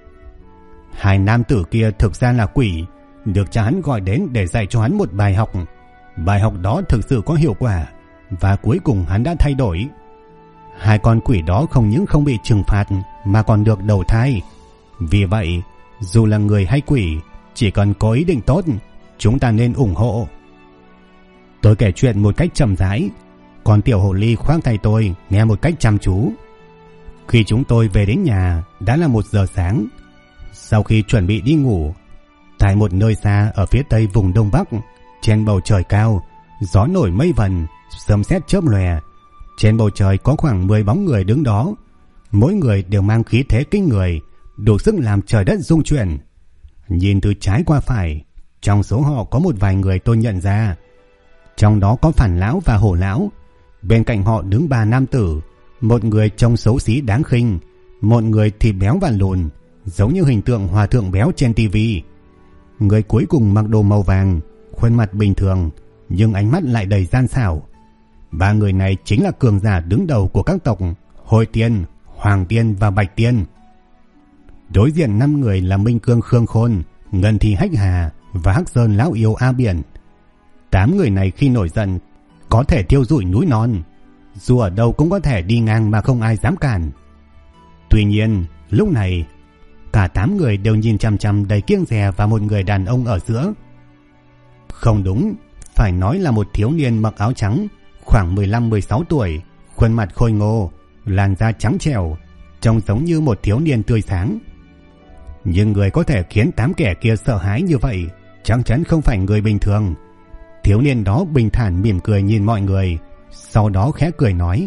2 nam tử kia thực ra là quỷ, được cha hắn gọi đến để dạy cho hắn một bài học. Bài học đó thực sự có hiệu quả, và cuối cùng hắn đã thay đổi. 2 con quỷ đó không những không bị trừng phạt mà còn được đầu thai. Vì vậy, dù là người hay quỷ, chỉ cần có ý định tốt, chúng ta nên ủng hộ. Tôi kể chuyện một cách chậm rãi, còn tiểu hồ ly khoác tay tôi nghe một cách chăm chú. Khi chúng tôi về đến nhà đã là 1 giờ sáng. Sau khi chuẩn bị đi ngủ, tại một nơi xa ở phía tây vùng đông bắc, trên bầu trời cao, gió nổi mây vần, sấm sét chớp lòe. Trên bầu trời có khoảng 10 bóng người đứng đó, mỗi người đều mang khí thế kinh người, đủ sức làm trời đất rung chuyển. Nhìn từ trái qua phải, trong số họ có một vài người tôi nhận ra. Trong đó có Phản lão và Hổ lão. Bên cạnh họ đứng 3 nam tử, một người trông xấu xí đáng khinh, một người thì béo và lùn, giống như hình tượng hòa thượng béo trên tivi. Người cuối cùng mặc đồ màu vàng, khuôn mặt bình thường nhưng ánh mắt lại đầy gian xảo. 3 người này chính là cường giả đứng đầu của các tộc Hồi Tiên, Hoàng Tiên và Bạch Tiên. Đối diện 5 người là Minh Cương Khương Khôn, Ngân Thi Hách Hà và Hắc Sơn Lão Yêu A Biển. 8 người này khi nổi giận có thể thiêu rụi núi non, dù ở đâu cũng có thể đi ngang mà không ai dám cản. Tuy nhiên, lúc này cả 8 người đều nhìn chằm chằm đầy kiêng dè vào một người đàn ông ở giữa. Không đúng, phải nói là một thiếu niên mặc áo trắng, khoảng 15-16 tuổi, khuôn mặt khôi ngô, làn da trắng trẻo, trông giống như một thiếu niên tươi sáng. Nhưng người có thể khiến 8 kẻ kia sợ hãi như vậy chắc chắn không phải người bình thường. Thiếu niên đó bình thản mỉm cười nhìn mọi người, sau đó khẽ cười nói: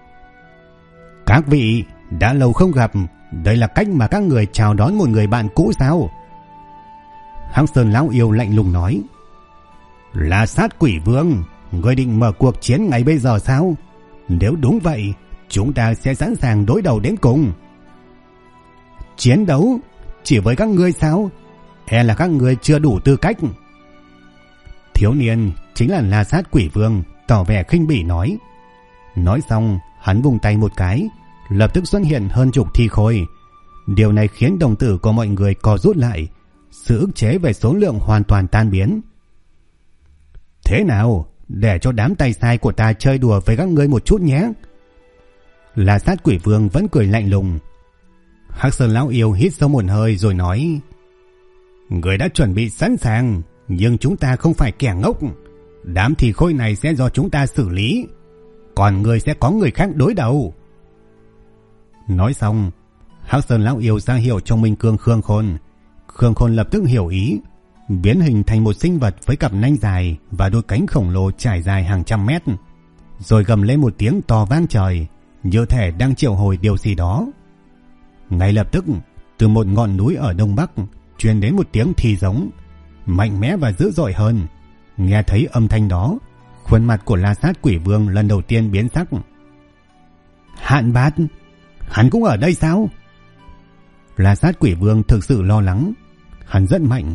Các vị, đã lâu không gặp, đây là cách mà các người chào đón một người bạn cũ sao? Hắc Sơn Lão Yêu lạnh lùng nói: Là Sát Quỷ Vương, ngươi định mở cuộc chiến ngay bây giờ sao? Nếu đúng vậy, chúng ta sẽ sẵn sàng đối đầu đến cùng. Chiến đấu? Chỉ với các ngươi sao? E là các ngươi chưa đủ tư cách. Thiếu niên chính là La Sát Quỷ Vương tỏ vẻ khinh bỉ nói. Nói xong, hắn vùng tay một cái, lập tức xuất hiện hơn chục thi khôi. Điều này khiến đồng tử của mọi người co rút lại, sự ức chế về số lượng hoàn toàn tan biến. Thế nào, để cho đám tay sai của ta chơi đùa với các ngươi một chút nhé. La Sát Quỷ Vương vẫn cười lạnh lùng. Hắc Sơn Lão Yêu hít sâu một hơi rồi nói: Người đã chuẩn bị sẵn sàng, nhưng chúng ta không phải kẻ ngốc. Đám thi khôi này sẽ do chúng ta xử lý, còn người sẽ có người khác đối đầu. Nói xong, Hắc Sơn Lão Yêu ra hiệu cho Minh Cương Khương Khôn. Khương Khôn lập tức hiểu ý, biến hình thành một sinh vật với cặp nanh dài và đôi cánh khổng lồ trải dài hàng trăm mét, rồi gầm lên một tiếng to vang trời, như thể đang triệu hồi điều gì đó. Ngay lập tức, từ một ngọn núi ở đông bắc truyền đến một tiếng thì giống mạnh mẽ và dữ dội hơn. Nghe thấy âm thanh đó, khuôn mặt của La Sát Quỷ Vương lần đầu tiên biến sắc. Hạn Bát, hắn cũng ở đây sao? La Sát Quỷ Vương thực sự lo lắng. Hắn rất mạnh,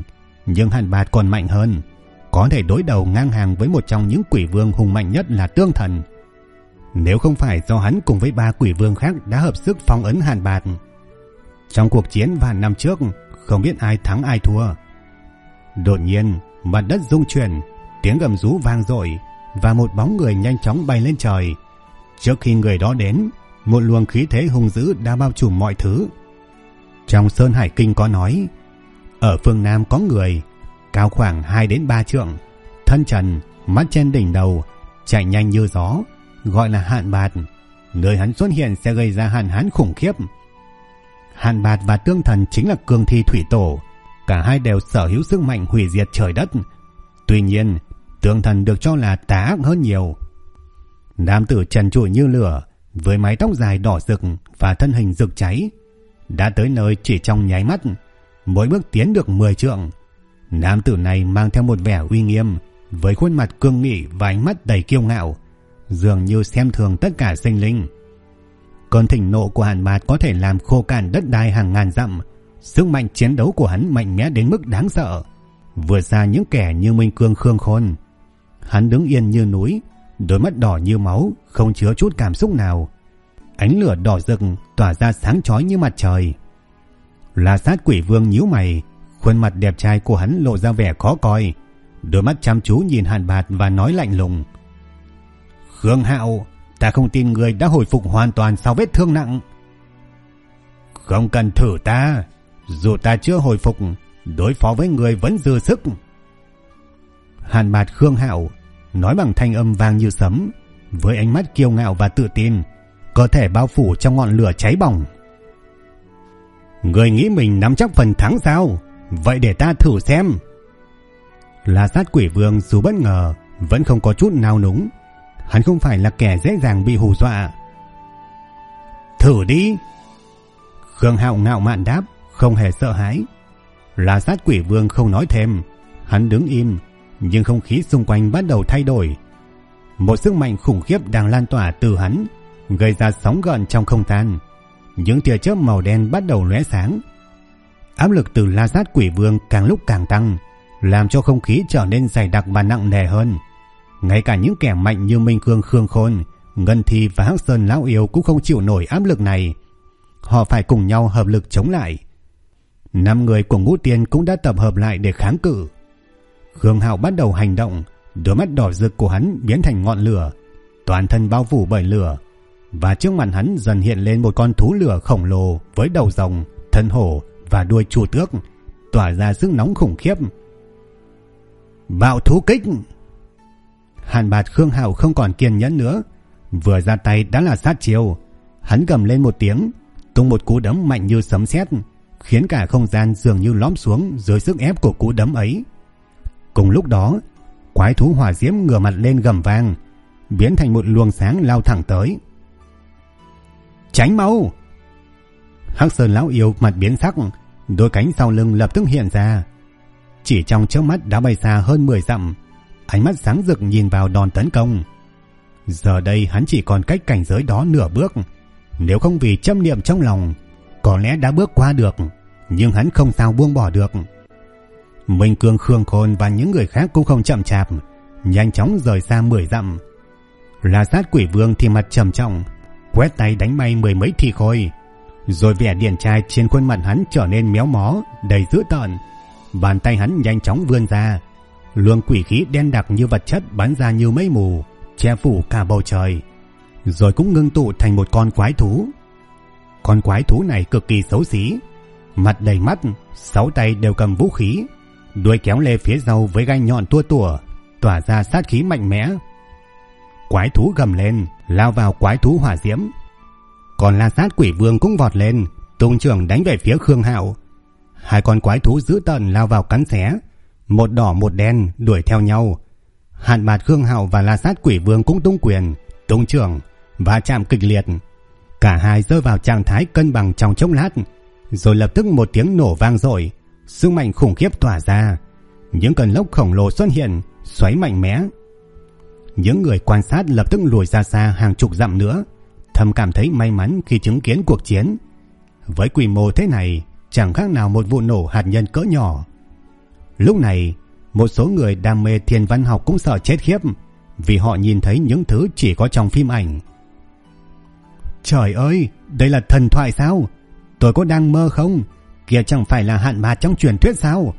nhưng Hàn Bạt còn mạnh hơn, có thể đối đầu ngang hàng với một trong những quỷ vương hùng mạnh nhất là Tương Thần. Nếu không phải do hắn cùng với 3 quỷ vương khác đã hợp sức phong ấn Hàn Bạt, trong cuộc chiến vạn năm trước không biết ai thắng ai thua. Đột nhiên mặt đất rung chuyển, tiếng gầm rú vang dội và một bóng người nhanh chóng bay lên trời. Trước khi người đó đến, một luồng khí thế hung dữ đã bao trùm mọi thứ. Trong Sơn Hải Kinh có nói, ở phương Nam có người cao khoảng 2 đến 3 trượng, thân trần, mắt trên đỉnh đầu, chạy nhanh như gió, gọi là Hạn Bạt. Nơi hắn xuất hiện sẽ gây ra hạn hán khủng khiếp. Hạn Bạt và Tương Thần chính là cương thi thủy tổ, cả hai đều sở hữu sức mạnh hủy diệt trời đất. Tuy nhiên, Tương Thần được cho là tà ác hơn nhiều. Nam tử trần trụi như lửa, với mái tóc dài đỏ rực và thân hình rực cháy, đã tới nơi chỉ trong nháy mắt, mỗi bước tiến được 10 trượng. Nam tử này mang theo một vẻ uy nghiêm, với khuôn mặt cương nghị và ánh mắt đầy kiêu ngạo, dường như xem thường tất cả sinh linh. Cơn thịnh nộ của Hàn Bạt có thể làm khô cạn đất đai hàng ngàn dặm. Sức mạnh chiến đấu của hắn mạnh mẽ đến mức đáng sợ, vượt xa những kẻ như Minh Cương Khương Khôn. Hắn đứng yên như núi, đôi mắt đỏ như máu, không chứa chút cảm xúc nào. Ánh lửa đỏ rực tỏa ra sáng chói như mặt trời. La Sát Quỷ Vương nhíu mày, khuôn mặt đẹp trai của hắn lộ ra vẻ khó coi, đôi mắt chăm chú nhìn Hàn Bạt và nói lạnh lùng: Khương Hạo, ta không tin người đã hồi phục hoàn toàn sau vết thương nặng. Không cần thử ta, dù ta chưa hồi phục, đối phó với người vẫn dư sức. Hàn Bạt Khương Hạo nói bằng thanh âm vang như sấm, với ánh mắt kiêu ngạo và tự tin, cơ thể bao phủ trong ngọn lửa cháy bỏng. Người nghĩ mình nắm chắc phần thắng sao? Vậy để ta thử xem. La Sát Quỷ Vương dù bất ngờ vẫn không có chút nao núng. Hắn không phải là kẻ dễ dàng bị hù dọa. Thử đi. Khương Hạo ngạo mạn đáp, không hề sợ hãi. La Sát Quỷ Vương không nói thêm, hắn đứng im, nhưng không khí xung quanh bắt đầu thay đổi. Một sức mạnh khủng khiếp đang lan tỏa từ hắn, gây ra sóng gợn trong không gian. Những tia chớp màu đen bắt đầu lóe sáng. Áp lực từ La Sát Quỷ Vương càng lúc càng tăng, làm cho không khí trở nên dày đặc và nặng nề hơn. Ngay cả những kẻ mạnh như Minh Cương Khương Khôn, Ngân Thi và Hắc Sơn Lão Yêu cũng không chịu nổi áp lực này. Họ phải cùng nhau hợp lực chống lại. 5 người của Ngũ Tiên cũng đã tập hợp lại để kháng cự. Khương Hạo bắt đầu hành động, đôi mắt đỏ rực của hắn biến thành ngọn lửa, toàn thân bao phủ bởi lửa, và trước mặt hắn dần hiện lên một con thú lửa khổng lồ với đầu rồng, thân hổ và đuôi chu tước, tỏa ra sức nóng khủng khiếp. Bạo thú kích! Hàn Bạt Khương Hạo không còn kiên nhẫn nữa, vừa ra tay đã là sát chiêu. Hắn gầm lên một tiếng, tung một cú đấm mạnh như sấm sét, khiến cả không gian dường như lõm xuống dưới sức ép của cú đấm ấy. Cùng lúc đó, quái thú hỏa diễm ngửa mặt lên gầm vang, biến thành một luồng sáng lao thẳng tới. Tránh mau! Hắc Sơn Lão Yêu mặt biến sắc, đôi cánh sau lưng lập tức hiện ra. Chỉ trong chớp mắt đã bay xa hơn 10 dặm, ánh mắt sáng rực nhìn vào đòn tấn công. Giờ đây hắn chỉ còn cách cảnh giới đó nửa bước, nếu không vì chấp niệm trong lòng, có lẽ đã bước qua được, nhưng hắn không sao buông bỏ được. Minh Cương Khương Khôn và những người khác cũng không chậm chạp, nhanh chóng rời xa 10 dặm. La Sát Quỷ Vương thì mặt trầm trọng, quét tay đánh bay 10 mấy thi khôi, rồi vẻ điển trai trên khuôn mặt hắn trở nên méo mó, đầy dữ tợn. Bàn tay hắn nhanh chóng vươn ra, luồng quỷ khí đen đặc như vật chất bắn ra như mây mù, che phủ cả bầu trời, rồi cũng ngưng tụ thành một con quái thú. Con quái thú này cực kỳ xấu xí, mặt đầy mắt, 6 tay đều cầm vũ khí, đuôi kéo lê phía sau với gai nhọn tua tủa, tỏa ra sát khí mạnh mẽ. Quái thú gầm lên, lao vào quái thú hỏa diễm. Còn La Sát Quỷ Vương cũng vọt lên, tung chưởng đánh về phía Khương Hạo. Hai con quái thú dữ tợn lao vào cắn xé, một đỏ một đen đuổi theo nhau. Hàn Bạt Khương Hạo và La Sát Quỷ Vương cũng tung quyền, tung chưởng và chạm kịch liệt. Cả hai rơi vào trạng thái cân bằng trong chốc lát, rồi lập tức một tiếng nổ vang dội, sức mạnh khủng khiếp tỏa ra. Những cơn lốc khổng lồ xuất hiện, xoáy mạnh mẽ. Những người quan sát lập tức lùi ra xa hàng chục dặm nữa, thầm cảm thấy may mắn khi chứng kiến cuộc chiến. Với quy mô thế này, chẳng khác nào một vụ nổ hạt nhân cỡ nhỏ. Lúc này, một số người đam mê thiên văn học cũng sợ chết khiếp, vì họ nhìn thấy những thứ chỉ có trong phim ảnh. Trời ơi, đây là thần thoại sao? Tôi có đang mơ không? Kia chẳng phải là Hạn Bạt trong truyền thuyết sao?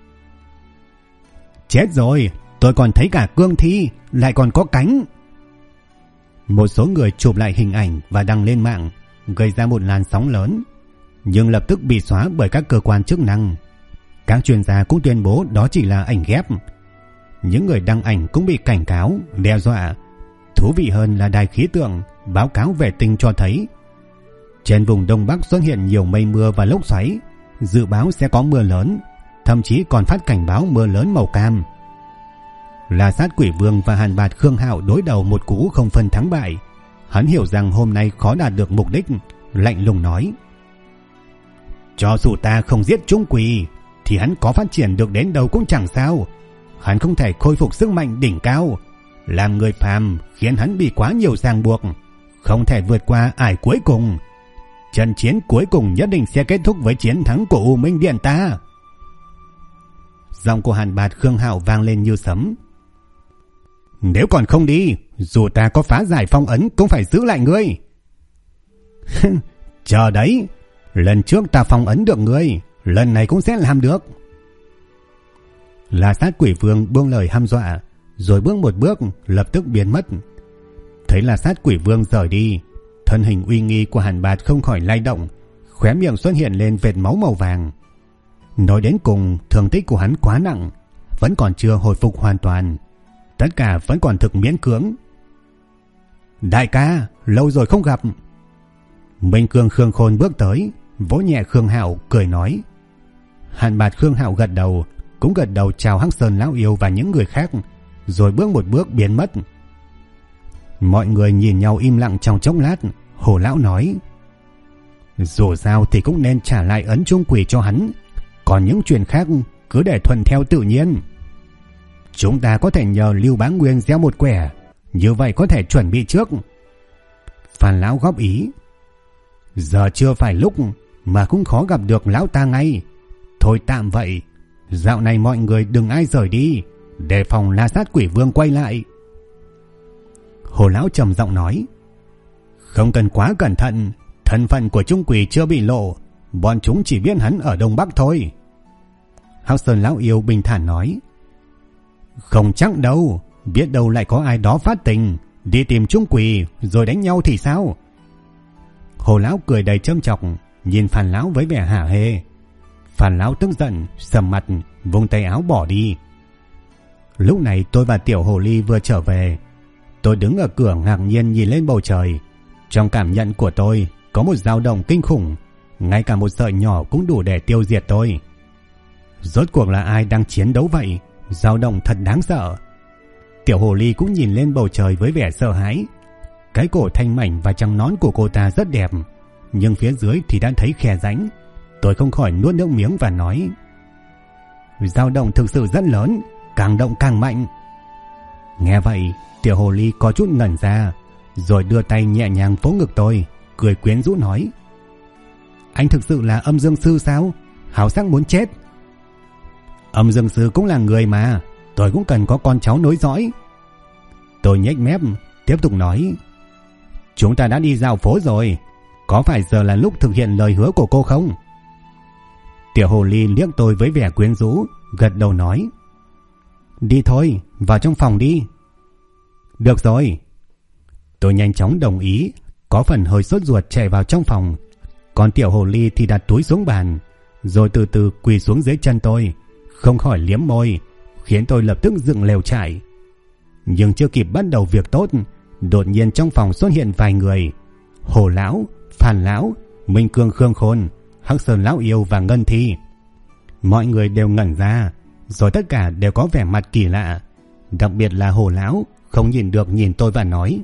Chết rồi, tôi còn thấy cả cương thi, lại còn có cánh. Một số người chụp lại hình ảnh và đăng lên mạng, gây ra một làn sóng lớn, nhưng lập tức bị xóa bởi các cơ quan chức năng. Các chuyên gia cũng tuyên bố đó chỉ là ảnh ghép. Những người đăng ảnh cũng bị cảnh cáo, đe dọa. Thú vị hơn là đài khí tượng báo cáo vệ tinh cho thấy trên vùng Đông Bắc xuất hiện nhiều mây mưa và lốc xoáy, dự báo sẽ có mưa lớn, thậm chí còn phát cảnh báo mưa lớn màu cam. La Sát Quỷ Vương và Hàn Bạt Khương Hạo đối đầu một cú không phân thắng bại. Hắn hiểu rằng hôm nay khó đạt được mục đích, lạnh lùng nói: cho dù ta không giết Trung Quỷ thì hắn có phát triển được đến đâu cũng chẳng sao. Hắn không thể khôi phục sức mạnh đỉnh cao. Làm người phàm khiến hắn bị quá nhiều ràng buộc, không thể vượt qua ải cuối cùng. Trận chiến cuối cùng nhất định sẽ kết thúc với chiến thắng của U Minh Điện ta. Giọng của Hàn Bạt Khương Hạo vang lên như sấm. Nếu còn không đi, dù ta có phá giải phong ấn cũng phải giữ lại ngươi. Chờ đấy, lần trước ta phong ấn được ngươi, lần này cũng sẽ làm được. La Sát Quỷ Vương buông lời hăm dọa, rồi bước một bước lập tức biến mất. Thấy La Sát Quỷ Vương rời đi, thân hình uy nghi của Hàn Bạt không khỏi lay động, khóe miệng xuất hiện lên vệt máu màu vàng. Nói đến cùng, thương tích của hắn quá nặng, vẫn còn chưa hồi phục hoàn toàn. Tất cả vẫn còn thực miễn cưỡng. Đại ca, lâu rồi không gặp. Minh Cương Khương Khôn bước tới, vỗ nhẹ Khương Hạo, cười nói. Hàn Bạt Khương Hạo gật đầu, cũng gật đầu chào Hắc Sơn lão yêu và những người khác, rồi bước một bước biến mất. Mọi người nhìn nhau im lặng trong chốc lát. Hồ lão nói: dù sao thì cũng nên trả lại ấn Trung Quỷ cho hắn, còn những chuyện khác cứ để thuận theo tự nhiên. Chúng ta có thể nhờ Lưu Bá Nguyên gieo một quẻ, như vậy có thể chuẩn bị trước. Phan lão góp ý: giờ chưa phải lúc mà cũng khó gặp được lão ta ngay. Thôi tạm vậy, dạo này mọi người đừng ai rời đi, đề phòng La Sát Quỷ Vương quay lại. Hồ lão trầm giọng nói: không cần quá cẩn thận, thân phận của Trung Quỷ chưa bị lộ, bọn chúng chỉ biết hắn ở Đông Bắc thôi. Hắc Sơn lão yêu bình thản nói: không chắc đâu, biết đâu lại có ai đó phát tình đi tìm Trung Quỷ rồi đánh nhau thì sao? Hồ lão cười đầy châm chọc, nhìn Phan lão với vẻ hả hê. Phan lão tức giận, sầm mặt, vung tay áo bỏ đi. Lúc này tôi và Tiểu Hồ Ly vừa trở về. Tôi đứng ở cửa ngạc nhiên nhìn lên bầu trời. Trong cảm nhận của tôi có một dao động kinh khủng, ngay cả một sợi nhỏ cũng đủ để tiêu diệt tôi. Rốt cuộc là ai đang chiến đấu vậy? Dao động thật đáng sợ. Tiểu Hồ Ly cũng nhìn lên bầu trời với vẻ sợ hãi. Cái cổ thanh mảnh và trắng nón của cô ta rất đẹp, nhưng phía dưới thì đã thấy khe rãnh. Tôi không khỏi nuốt nước miếng và nói: dao động thực sự rất lớn, càng động càng mạnh. Nghe vậy, Tiểu Hồ Ly có chút ngẩn ra, rồi đưa tay nhẹ nhàng vỗ ngực tôi, cười quyến rũ nói: anh thực sự là Âm Dương Sư sao? Hào sắc muốn chết. Âm Dương Sư cũng là người mà, tôi cũng cần có con cháu nối dõi. Tôi nhếch mép, tiếp tục nói: chúng ta đã đi dạo phố rồi, có phải giờ là lúc thực hiện lời hứa của cô không? Tiểu Hồ Ly liếc tôi với vẻ quyến rũ, gật đầu nói: đi thôi, vào trong phòng đi. Được rồi. Tôi nhanh chóng đồng ý, có phần hơi sốt ruột chạy vào trong phòng. Còn Tiểu Hồ Ly thì đặt túi xuống bàn, rồi từ từ quỳ xuống dưới chân tôi, không khỏi liếm môi, khiến tôi lập tức dựng lều trại. Nhưng chưa kịp bắt đầu việc tốt, đột nhiên trong phòng xuất hiện vài người: Hồ lão, Phan lão, Minh Cương Khương Khôn, Hắc Sơn lão yêu và Ngân Thi. Mọi người đều ngẩn ra, rồi tất cả đều có vẻ mặt kỳ lạ. Đặc biệt là Hồ lão không nhìn được nhìn tôi và nói: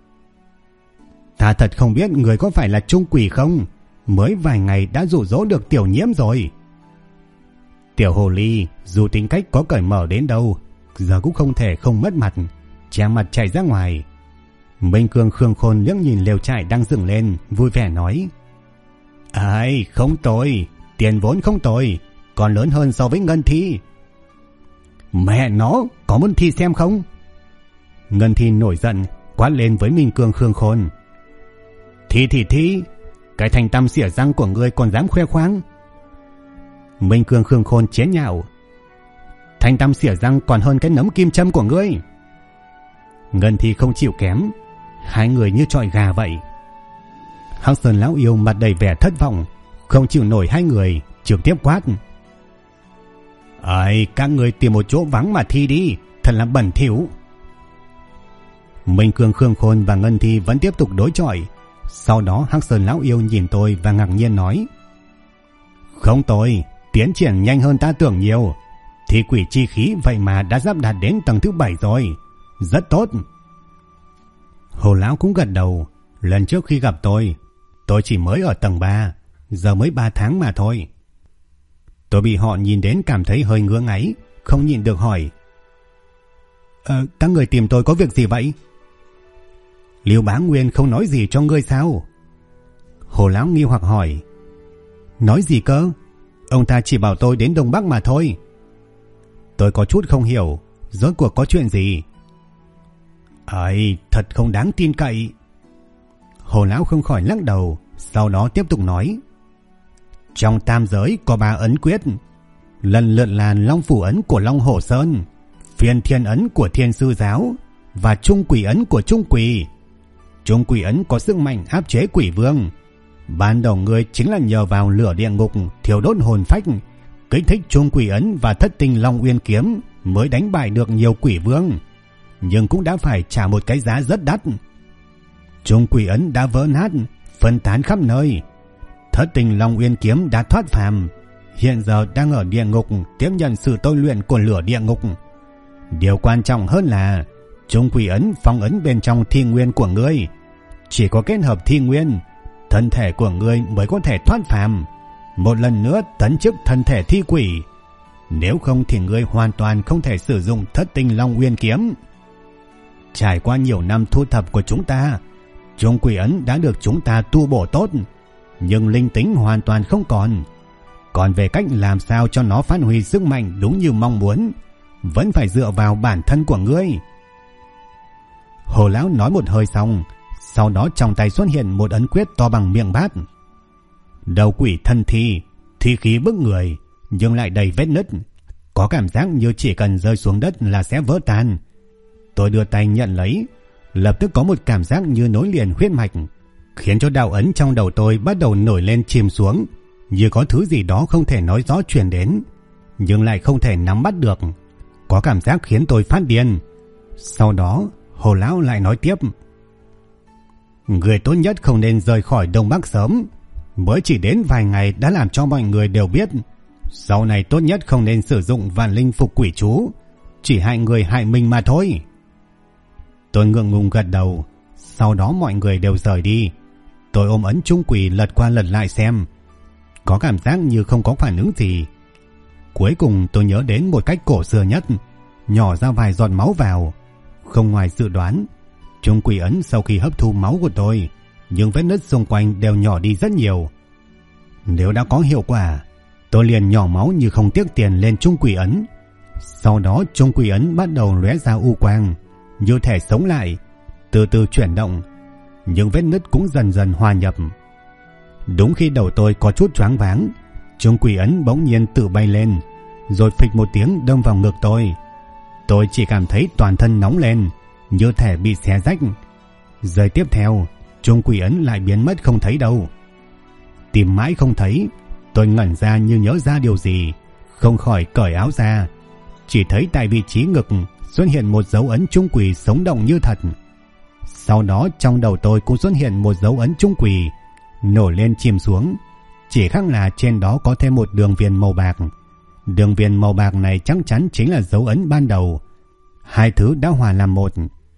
ta thật không biết người có phải là Trung Quỷ không, mới vài ngày đã dụ dỗ được Tiểu Nhiễm rồi. Tiểu Hồ Ly dù tính cách có cởi mở đến đâu, giờ cũng không thể không mất mặt, che mặt chạy ra ngoài. Minh Cương Khương Khôn liếc nhìn lều trại đang dựng lên, vui vẻ nói: ai, không tồi, tiền vốn không tồi, còn lớn hơn so với Ngân Thi. Mẹ nó, có muốn thi xem không? Ngân Thi nổi giận quát lên với Minh Cương Khương Khôn. Thi thì thi, cái thành tăm xỉa răng của ngươi còn dám khoe khoang? Minh Cương Khương Khôn chế nhạo. Thành tăm xỉa răng còn hơn cái nấm kim châm của ngươi. Ngân Thi không chịu kém, hai người như chọi gà vậy. Hắc Sơn lão yêu mặt đầy vẻ thất vọng, không chịu nổi hai người, trực tiếp quát. Ây, các người tìm một chỗ vắng mà thi đi, thật là bẩn thỉu. Minh Cương Khương Khôn và Ngân Thi vẫn tiếp tục đối chọi. Sau đó Hắc Sơn lão yêu nhìn tôi và ngạc nhiên nói. Không tồi, tiến triển nhanh hơn ta tưởng nhiều. Thi quỷ chi khí vậy mà đã sắp đạt đến tầng thứ 7 rồi. Rất tốt. Hồ lão cũng gật đầu. Lần trước khi gặp tôi chỉ mới ở tầng 3, giờ mới 3 tháng mà thôi. Tôi bị họ nhìn đến cảm thấy hơi ngứa ngáy, không nhịn được hỏi. Các người tìm tôi có việc gì vậy? Liêu Bá Nguyên không nói gì cho ngươi sao? Hồ lão nghi hoặc hỏi. Nói gì cơ? Ông ta chỉ bảo tôi đến Đông Bắc mà thôi. Tôi có chút không hiểu, rốt cuộc có chuyện gì? Ấy, thật không đáng tin cậy. Hồ lão không khỏi lắc đầu, sau đó tiếp tục nói. Trong tam giới có 3 ấn quyết, lần lượt là Long Phủ ấn của Long Hổ Sơn, Phiên Thiên ấn của Thiên Sư Giáo và Trung Quỷ ấn của Trung Quỷ. Trung Quỷ ấn có sức mạnh áp chế quỷ vương. Ban đầu ngươi chính là nhờ vào lửa địa ngục thiêu đốt hồn phách, kích thích Trung Quỷ ấn và Thất Tinh Long Uyên kiếm mới đánh bại được nhiều quỷ vương, nhưng cũng đã phải trả một cái giá rất đắt. Trung Quỷ ấn đã vỡ nát, phân tán khắp nơi. Thất Tinh Long Uyên kiếm đã thoát phàm, hiện giờ đang ở địa ngục tiếp nhận sự tôi luyện của lửa địa ngục. Điều quan trọng hơn là Trung Quỷ ấn phong ấn bên trong thi nguyên của ngươi. Chỉ có kết hợp thi nguyên, thân thể của ngươi mới có thể thoát phàm, một lần nữa tấn chức thân thể thi quỷ. Nếu không thì ngươi hoàn toàn không thể sử dụng Thất Tinh Long Uyên kiếm. Trải qua nhiều năm thu thập của chúng ta, Trung Quỷ ấn đã được chúng ta tu bổ tốt, nhưng linh tính hoàn toàn không còn. Còn về cách làm sao cho nó phát huy sức mạnh đúng như mong muốn, vẫn phải dựa vào bản thân của ngươi. Hồ lão nói một hơi xong, sau đó trong tay xuất hiện một ấn quyết to bằng miệng bát. Đầu quỷ thân thi, thi khí bức người, nhưng lại đầy vết nứt, có cảm giác như chỉ cần rơi xuống đất là sẽ vỡ tan. Tôi đưa tay nhận lấy, lập tức có một cảm giác như nối liền huyết mạch, khiến cho đạo ấn trong đầu tôi bắt đầu nổi lên chìm xuống, như có thứ gì đó không thể nói rõ truyền đến, nhưng lại không thể nắm bắt được, có cảm giác khiến tôi phát điên. Sau đó Hồ lão lại nói tiếp. Người tốt nhất không nên rời khỏi Đông Bắc sớm, mới chỉ đến vài ngày đã làm cho mọi người đều biết. Sau này tốt nhất không nên sử dụng vạn linh phục quỷ chú, chỉ hại người hại mình mà thôi. Tôi ngượng ngùng gật đầu. Sau đó mọi người đều rời đi. Tôi ôm ấn Trung Quỷ lật qua lật lại xem, có cảm giác như không có phản ứng gì. Cuối cùng tôi nhớ đến một cách cổ xưa nhất, nhỏ ra vài giọt máu vào. Không ngoài dự đoán, Trung Quỷ ấn sau khi hấp thu máu của tôi, nhưng vết nứt xung quanh đều nhỏ đi rất nhiều. Nếu đã có hiệu quả, tôi liền nhỏ máu như không tiếc tiền lên Trung Quỷ ấn. Sau đó Trung Quỷ ấn bắt đầu lóe ra u quang, như thể sống lại, từ từ chuyển động, nhưng vết nứt cũng dần dần hòa nhập. Đúng khi đầu tôi có chút choáng váng, Trung Quỷ ấn bỗng nhiên tự bay lên, rồi phịch một tiếng đâm vào ngực tôi. Tôi chỉ cảm thấy toàn thân nóng lên, như thể bị xé rách. Giây tiếp theo, Trung Quỷ ấn lại biến mất không thấy đâu. Tìm mãi không thấy, tôi ngẩn ra như nhớ ra điều gì, không khỏi cởi áo ra. Chỉ thấy tại vị trí ngực xuất hiện một dấu ấn Trung Quỷ sống động như thật. Sau đó trong đầu tôi cũng xuất hiện một dấu ấn Trung Quỷ, nổi lên chìm xuống, chỉ khác là trên đó có thêm một đường viền màu bạc. Đường viền màu bạc này chắc chắn chính là dấu ấn ban đầu. Hai thứ đã hòa làm một.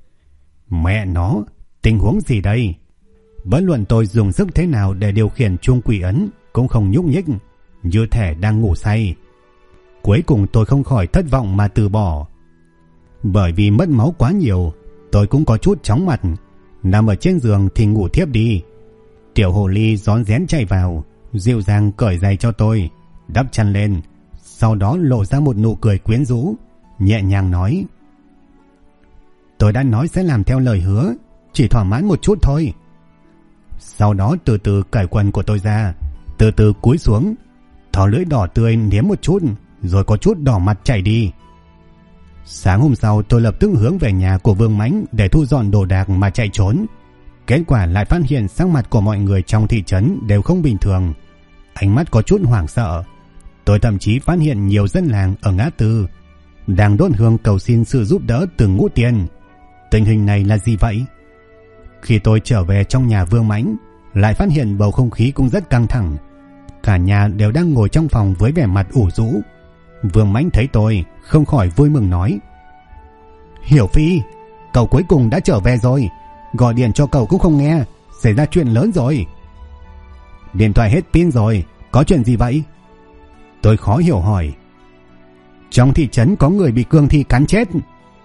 Mẹ nó, tình huống gì đây? Bất luận tôi dùng sức thế nào để điều khiển Trung Quỷ ấn cũng không nhúc nhích, như thể đang ngủ say. Cuối cùng tôi không khỏi thất vọng mà từ bỏ. Bởi vì mất máu quá nhiều, tôi cũng có chút chóng mặt, nằm ở trên giường thì ngủ thiếp đi. Tiểu hồ ly rón rén chạy vào, dịu dàng cởi giày cho tôi, đắp chăn lên, sau đó lộ ra một nụ cười quyến rũ, nhẹ nhàng nói: Tôi đã nói sẽ làm theo lời hứa, chỉ thỏa mãn một chút thôi. Sau đó từ từ cởi quần của tôi ra, từ từ cúi xuống, thò lưỡi đỏ tươi nếm một chút, rồi có chút đỏ mặt chạy đi. Sáng hôm sau tôi lập tức hướng về nhà của Vương Mãnh để thu dọn đồ đạc mà chạy trốn. Kết quả lại phát hiện sắc mặt của mọi người trong thị trấn đều không bình thường, ánh mắt có chút hoảng sợ. Tôi thậm chí phát hiện nhiều dân làng ở ngã tư đang đốt hương cầu xin sự giúp đỡ từ Ngũ Tiên. Tình hình này là gì vậy? Khi tôi trở về trong nhà Vương Mãnh, lại phát hiện bầu không khí cũng rất căng thẳng. Cả nhà đều đang ngồi trong phòng với vẻ mặt ủ rũ. Vương Mãnh thấy tôi không khỏi vui mừng nói: Hiểu Phi, cậu cuối cùng đã trở về rồi. Gọi điện cho cậu cũng không nghe, xảy ra chuyện lớn rồi. Điện thoại hết pin rồi, có chuyện gì vậy? Tôi khó hiểu hỏi. Trong thị trấn có người bị cương thi cắn chết.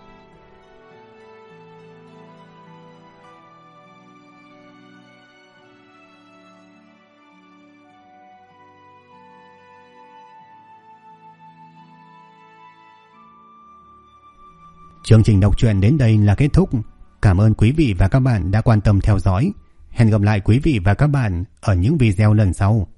Chương trình đọc truyện đến đây là kết thúc. Cảm ơn quý vị và các bạn đã quan tâm theo dõi. Hẹn gặp lại quý vị và các bạn ở những video lần sau.